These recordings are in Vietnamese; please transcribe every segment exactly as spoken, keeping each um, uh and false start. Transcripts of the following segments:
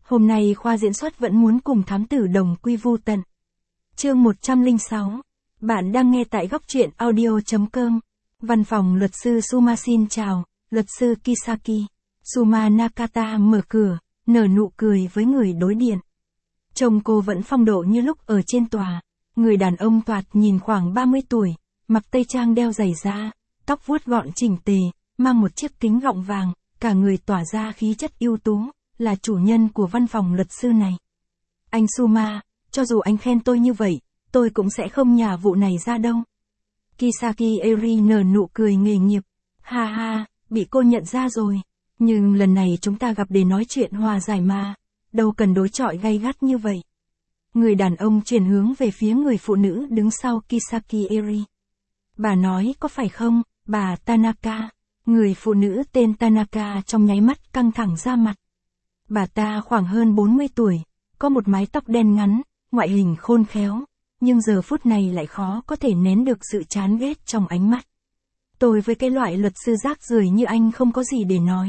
Hôm nay khoa diễn xuất vẫn muốn cùng thám tử đồng quy vu tận. Chương một trăm lẻ sáu. Bạn đang nghe tại góc truyện audio chấm com. Văn phòng luật sư Suma xin chào, luật sư Kisaki. Suma Nakata mở cửa, nở nụ cười với người đối diện. Trông cô vẫn phong độ như lúc ở trên tòa. Người đàn ông thoạt nhìn khoảng ba mươi tuổi, mặc tây trang đeo giày da, tóc vuốt gọn chỉnh tề, mang một chiếc kính gọng vàng, cả người tỏa ra khí chất ưu tú, là chủ nhân của văn phòng luật sư này. Anh Suma, cho dù anh khen tôi như vậy, tôi cũng sẽ không nhả vụ này ra đâu. Kisaki Eri nở nụ cười nghề nghiệp. Ha ha, bị cô nhận ra rồi. Nhưng lần này chúng ta gặp để nói chuyện hòa giải mà, đâu cần đối chọi gay gắt như vậy. Người đàn ông chuyển hướng về phía người phụ nữ đứng sau Kisaki Eri. Bà nói có phải không, bà Tanaka? Người phụ nữ tên Tanaka trong nháy mắt căng thẳng ra mặt. Bà ta khoảng hơn bốn mươi tuổi, có một mái tóc đen ngắn, ngoại hình khôn khéo, nhưng giờ phút này lại khó có thể nén được sự chán ghét trong ánh mắt. Tôi với cái loại luật sư rác rưởi như anh không có gì để nói.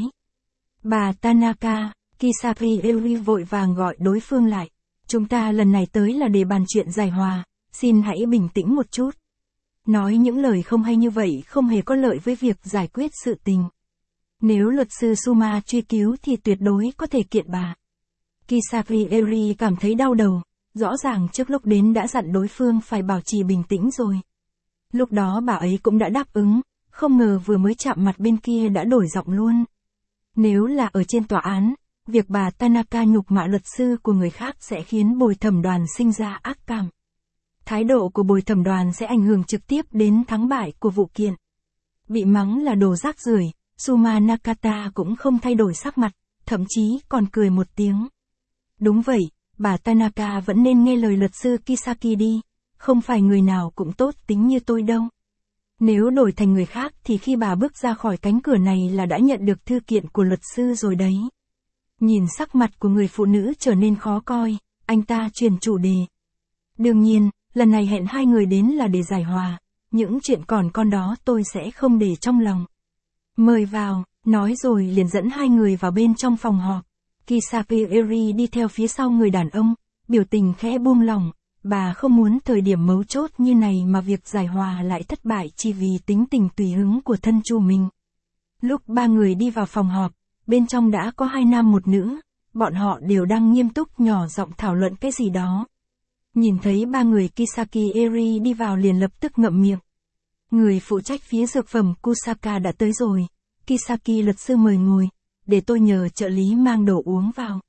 Bà Tanaka, Kisaki Eri vội vàng gọi đối phương lại. Chúng ta lần này tới là để bàn chuyện giải hòa, xin hãy bình tĩnh một chút. Nói những lời không hay như vậy không hề có lợi với việc giải quyết sự tình. Nếu luật sư Suma truy cứu thì tuyệt đối có thể kiện bà. Kisaki Eri cảm thấy đau đầu, rõ ràng trước lúc đến đã dặn đối phương phải bảo trì bình tĩnh rồi. Lúc đó bà ấy cũng đã đáp ứng, không ngờ vừa mới chạm mặt bên kia đã đổi giọng luôn. Nếu là ở trên tòa án, việc bà Tanaka nhục mạ luật sư của người khác sẽ khiến bồi thẩm đoàn sinh ra ác cảm. Thái độ của bồi thẩm đoàn sẽ ảnh hưởng trực tiếp đến thắng bại của vụ kiện. Bị mắng là đồ rác rưởi, Suma Nakata cũng không thay đổi sắc mặt, thậm chí còn cười một tiếng. Đúng vậy, bà Tanaka vẫn nên nghe lời luật sư Kisaki đi, không phải người nào cũng tốt tính như tôi đâu. Nếu đổi thành người khác thì khi bà bước ra khỏi cánh cửa này là đã nhận được thư kiện của luật sư rồi đấy. Nhìn sắc mặt của người phụ nữ trở nên khó coi, anh ta chuyển chủ đề. Đương nhiên, lần này hẹn hai người đến là để giải hòa, những chuyện còn con đó tôi sẽ không để trong lòng. Mời vào, nói rồi liền dẫn hai người vào bên trong phòng họp. Kisaki Eri đi theo phía sau người đàn ông, biểu tình khẽ buông lỏng, bà không muốn thời điểm mấu chốt như này mà việc giải hòa lại thất bại chỉ vì tính tình tùy hứng của thân chủ mình. Lúc ba người đi vào phòng họp, bên trong đã có hai nam một nữ, bọn họ đều đang nghiêm túc nhỏ giọng thảo luận cái gì đó. Nhìn thấy ba người Kisaki Eri đi vào liền lập tức ngậm miệng. Người phụ trách phía dược phẩm Kusaka đã tới rồi. Kisaki luật sư mời ngồi, để tôi nhờ trợ lý mang đồ uống vào.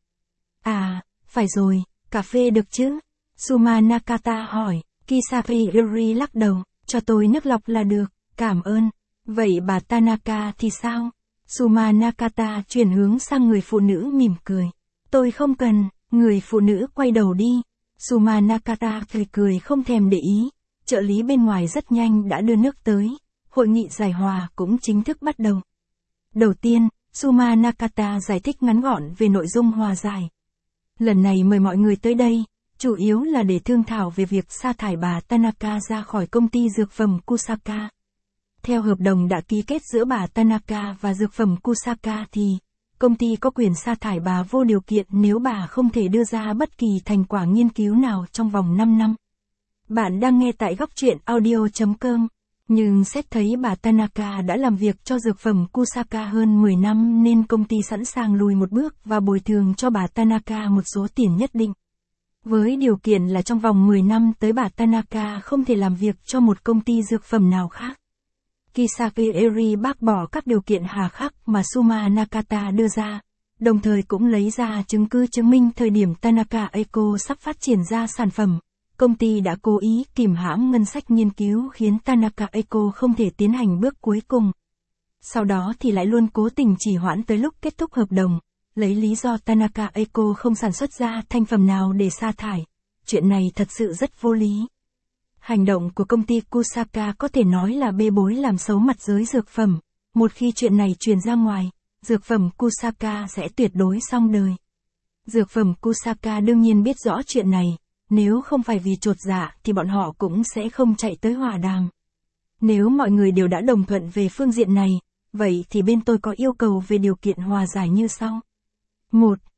À, phải rồi, cà phê được chứ? Suma Nakata hỏi. Kisaki Eri lắc đầu, cho tôi nước lọc là được, cảm ơn. Vậy bà Tanaka thì sao? Suma Nakata chuyển hướng sang người phụ nữ mỉm cười. Tôi không cần, người phụ nữ quay đầu đi. Suma Nakata cười cười không thèm để ý. Trợ lý bên ngoài rất nhanh đã đưa nước tới. Hội nghị giải hòa cũng chính thức bắt đầu. Đầu tiên, Suma Nakata giải thích ngắn gọn về nội dung hòa giải. Lần này mời mọi người tới đây, chủ yếu là để thương thảo về việc sa thải bà Tanaka ra khỏi công ty dược phẩm Kusaka. Theo hợp đồng đã ký kết giữa bà Tanaka và dược phẩm Kusaka thì, công ty có quyền sa thải bà vô điều kiện nếu bà không thể đưa ra bất kỳ thành quả nghiên cứu nào trong vòng năm năm. Bạn đang nghe tại góc truyện audio chấm com. Nhưng xét thấy bà Tanaka đã làm việc cho dược phẩm Kusaka hơn mười năm nên công ty sẵn sàng lùi một bước và bồi thường cho bà Tanaka một số tiền nhất định. Với điều kiện là trong vòng mười năm tới bà Tanaka không thể làm việc cho một công ty dược phẩm nào khác. Kisaki Eri bác bỏ các điều kiện hà khắc mà Suma Nakata đưa ra, đồng thời cũng lấy ra chứng cứ chứng minh thời điểm Tanaka Eco sắp phát triển ra sản phẩm. Công ty đã cố ý kìm hãm ngân sách nghiên cứu khiến Tanaka Eco không thể tiến hành bước cuối cùng. Sau đó thì lại luôn cố tình trì hoãn tới lúc kết thúc hợp đồng, lấy lý do Tanaka Eco không sản xuất ra thành phẩm nào để sa thải. Chuyện này thật sự rất vô lý. Hành động của công ty Kusaka có thể nói là bê bối làm xấu mặt giới dược phẩm. Một khi chuyện này truyền ra ngoài, dược phẩm Kusaka sẽ tuyệt đối xong đời. Dược phẩm Kusaka đương nhiên biết rõ chuyện này. Nếu không phải vì chột dạ thì bọn họ cũng sẽ không chạy tới hòa đàm. Nếu mọi người đều đã đồng thuận về phương diện này, vậy thì bên tôi có yêu cầu về điều kiện hòa giải như sau. một.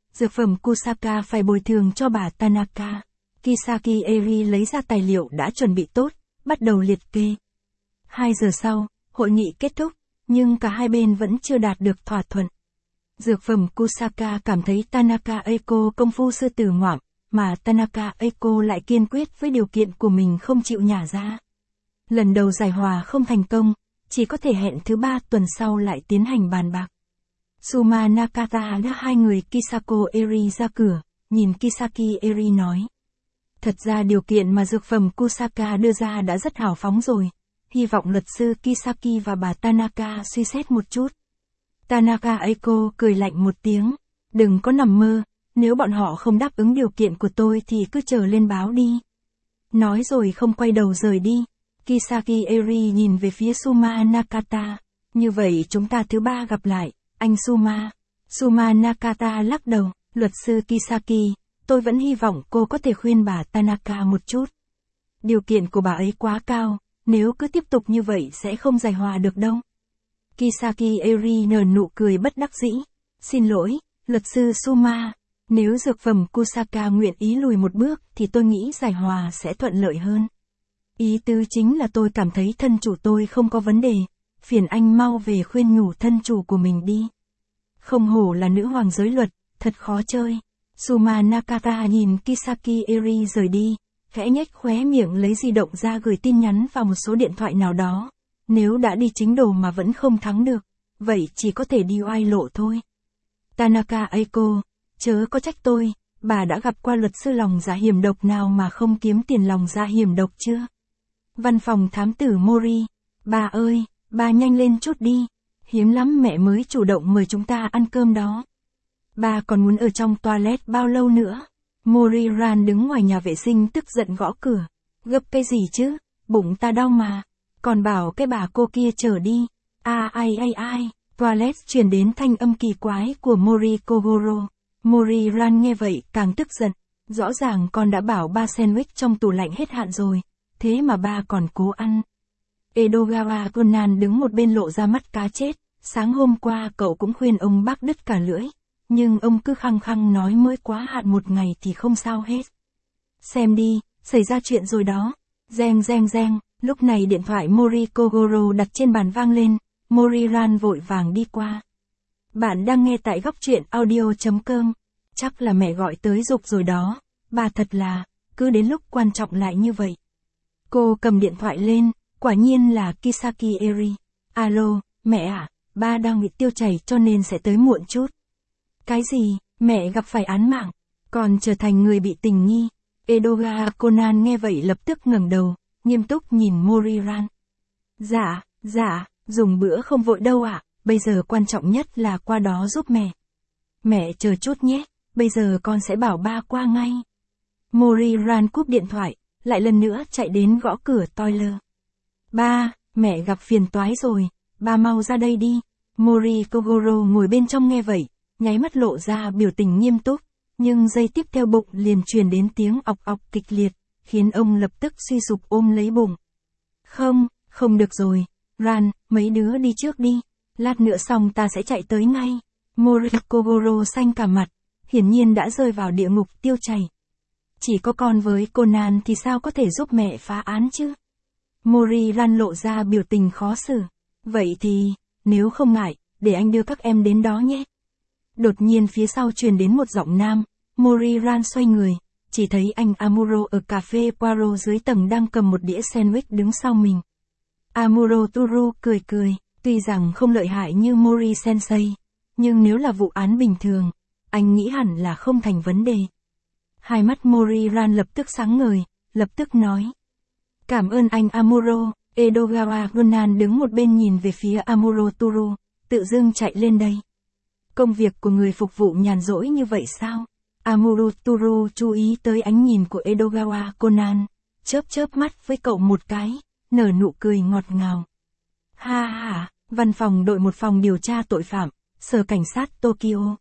dược phẩm Kusaka phải bồi thường cho bà Tanaka. Kisaki Eri lấy ra tài liệu đã chuẩn bị tốt, bắt đầu liệt kê. Hai giờ sau, hội nghị kết thúc, nhưng cả hai bên vẫn chưa đạt được thỏa thuận. Dược phẩm Kusaka cảm thấy Tanaka Eiko công phu sư tử ngoạm, mà Tanaka Eiko lại kiên quyết với điều kiện của mình không chịu nhả ra. Lần đầu giải hòa không thành công, chỉ có thể hẹn thứ ba tuần sau lại tiến hành bàn bạc. Suma Nakata đã hai người Kisako Eri ra cửa, nhìn Kisaki Eri nói. Thật ra điều kiện mà dược phẩm Kusaka đưa ra đã rất hào phóng rồi, hy vọng luật sư Kisaki và bà Tanaka suy xét một chút. Tanaka Eiko cười lạnh một tiếng, đừng có nằm mơ, nếu bọn họ không đáp ứng điều kiện của tôi thì cứ chờ lên báo đi. Nói rồi không quay đầu rời đi. Kisaki Eri nhìn về phía Suma Nakata, như vậy chúng ta thứ ba gặp lại, anh Suma. Suma Nakata lắc đầu, luật sư Kisaki, tôi vẫn hy vọng cô có thể khuyên bà Tanaka một chút. Điều kiện của bà ấy quá cao, nếu cứ tiếp tục như vậy sẽ không giải hòa được đâu. Kisaki Eri nở nụ cười bất đắc dĩ. Xin lỗi, luật sư Suma, nếu dược phẩm Kusaka nguyện ý lùi một bước thì tôi nghĩ giải hòa sẽ thuận lợi hơn. Ý tứ chính là tôi cảm thấy thân chủ tôi không có vấn đề, phiền anh mau về khuyên nhủ thân chủ của mình đi. Không hổ là nữ hoàng giới luật, thật khó chơi. Suma Nakata nhìn Kisaki Eri rời đi, khẽ nhếch khóe miệng lấy di động ra gửi tin nhắn vào một số điện thoại nào đó. Nếu đã đi chính đồ mà vẫn không thắng được, vậy chỉ có thể đi oai lộ thôi. Tanaka Eiko, chớ có trách tôi, bà đã gặp qua luật sư lòng dạ hiểm độc nào mà không kiếm tiền lòng dạ hiểm độc chưa? Văn phòng thám tử Mori, bà ơi, bà nhanh lên chút đi, hiếm lắm mẹ mới chủ động mời chúng ta ăn cơm đó. Bà còn muốn ở trong toilet bao lâu nữa? Mori-ran đứng ngoài nhà vệ sinh tức giận gõ cửa. Gấp cái gì chứ, bụng ta đau mà. Còn bảo cái bà cô kia chở đi. À ai ai ai, toilet truyền đến thanh âm kỳ quái của Mori Kogoro. Mori-ran nghe vậy càng tức giận. Rõ ràng con đã bảo ba sandwich trong tủ lạnh hết hạn rồi, thế mà ba còn cố ăn. Edogawa Conan đứng một bên lộ ra mắt cá chết. Sáng hôm qua cậu cũng khuyên ông bác đứt cả lưỡi. Nhưng ông cứ khăng khăng nói mới quá hạn một ngày thì không sao hết. Xem đi, xảy ra chuyện rồi đó. Reng reng reng, lúc này điện thoại Mori Kogoro đặt trên bàn vang lên, Mori-ran vội vàng đi qua. Bạn đang nghe tại góc truyện audio.com. Chắc là mẹ gọi tới giục rồi đó, bà thật là, cứ đến lúc quan trọng lại như vậy. Cô cầm điện thoại lên, quả nhiên là Kisaki Eri. Alo, mẹ à, ba đang bị tiêu chảy cho nên sẽ tới muộn chút. Cái gì, mẹ gặp phải án mạng, còn trở thành người bị tình nghi. Edogawa Conan nghe vậy lập tức ngẩng đầu, nghiêm túc nhìn Mori-ran. Dạ, dạ, dùng bữa không vội đâu ạ, bây giờ quan trọng nhất là qua đó giúp mẹ. Mẹ chờ chút nhé, bây giờ con sẽ bảo ba qua ngay. Mori-ran cúp điện thoại, lại lần nữa chạy đến gõ cửa toilet. Ba, mẹ gặp phiền toái rồi, ba mau ra đây đi. Mori Kogoro ngồi bên trong nghe vậy, nháy mắt lộ ra biểu tình nghiêm túc, nhưng giây tiếp theo bụng liền truyền đến tiếng ọc ọc kịch liệt, khiến ông lập tức suy sụp ôm lấy bụng. Không, không được rồi, Ran, mấy đứa đi trước đi, lát nữa xong ta sẽ chạy tới ngay. Mori Kogoro xanh cả mặt, hiển nhiên đã rơi vào địa ngục tiêu chảy. Chỉ có con với Conan thì sao có thể giúp mẹ phá án chứ? Mori-ran lộ ra biểu tình khó xử. Vậy thì, nếu không ngại, để anh đưa các em đến đó nhé. Đột nhiên phía sau truyền đến một giọng nam, Mori-ran xoay người, chỉ thấy anh Amuro ở cà phê Poirot dưới tầng đang cầm một đĩa sandwich đứng sau mình. Amuro Turu cười cười, tuy rằng không lợi hại như Mori Sensei, nhưng nếu là vụ án bình thường, anh nghĩ hẳn là không thành vấn đề. Hai mắt Mori-ran lập tức sáng ngời, lập tức nói. Cảm ơn anh Amuro. Edogawa Conan đứng một bên nhìn về phía Amuro Turu, tự dưng chạy lên đây. Công việc của người phục vụ nhàn rỗi như vậy sao? Amuro Turu chú ý tới ánh nhìn của Edogawa Conan, chớp chớp mắt với cậu một cái, nở nụ cười ngọt ngào. Ha ha, văn phòng đội một phòng điều tra tội phạm, sở cảnh sát Tokyo.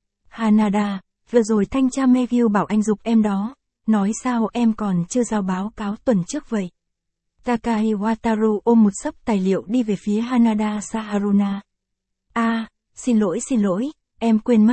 Hanada, vừa rồi thanh tra Megyu bảo anh giục em đó, nói sao em còn chưa giao báo cáo tuần trước vậy? Takai Wataru ôm một xấp tài liệu đi về phía Hanada Saharuna. À, xin lỗi xin lỗi, em quên mất,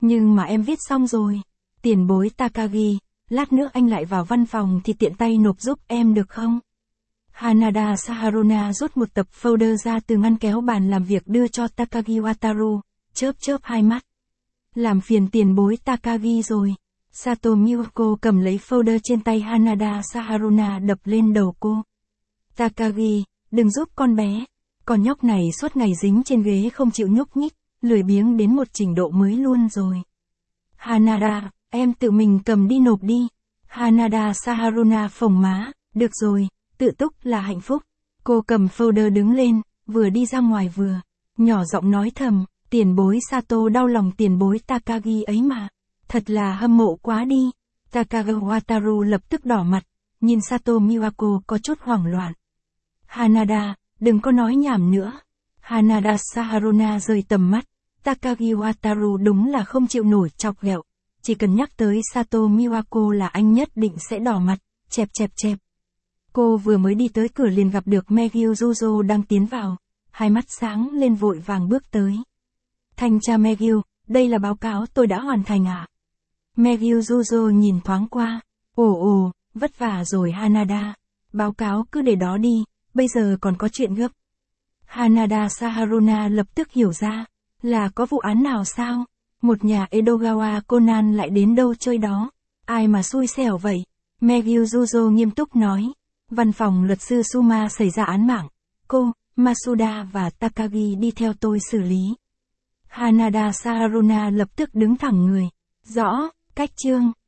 Nhưng mà em viết xong rồi. Tiền bối Takagi, lát nữa anh lại vào văn phòng thì tiện tay nộp giúp em được không? Hanada Saharuna rút một tập folder ra từ ngăn kéo bàn làm việc đưa cho Takagi Wataru, chớp chớp hai mắt. Làm phiền tiền bối Takagi rồi. Sato Miyako cầm lấy folder trên tay Hanada Saharuna đập lên đầu cô. Takagi, đừng giúp con bé. Con nhóc này suốt ngày dính trên ghế không chịu nhúc nhích, lười biếng đến một trình độ mới luôn rồi. Hanada, em tự mình cầm đi nộp đi. Hanada Saharuna phồng má, được rồi, tự túc là hạnh phúc. Cô cầm folder đứng lên, vừa đi ra ngoài vừa, nhỏ giọng nói thầm, tiền bối Sato đau lòng tiền bối Takagi ấy mà. Thật là hâm mộ quá đi. Takagi Wataru lập tức đỏ mặt, nhìn Sato Miyako có chút hoảng loạn. Hanada, đừng có nói nhảm nữa. Hanada Saharuna rời tầm mắt. Takagi Wataru đúng là không chịu nổi chọc ghẹo. Chỉ cần nhắc tới Sato Miyako là anh nhất định sẽ đỏ mặt, chẹp chẹp chẹp. Cô vừa mới đi tới cửa liền gặp được Megyu Juzo đang tiến vào. Hai mắt sáng lên vội vàng bước tới. Thanh tra Megyu, đây là báo cáo tôi đã hoàn thành à? Megyu Juzo nhìn thoáng qua. Ồ ồ, vất vả rồi Hanada. Báo cáo cứ để đó đi, bây giờ còn có chuyện gấp. Hanada Saharuna lập tức hiểu ra. Là có vụ án nào sao? Một nhà Edogawa Conan lại đến đâu chơi đó? Ai mà xui xẻo vậy? Megyu Juzo nghiêm túc nói. Văn phòng luật sư Suma xảy ra án mạng. Cô, Masuda và Takagi đi theo tôi xử lý. Hanada Saharuna lập tức đứng thẳng người. Rõ, cách chương.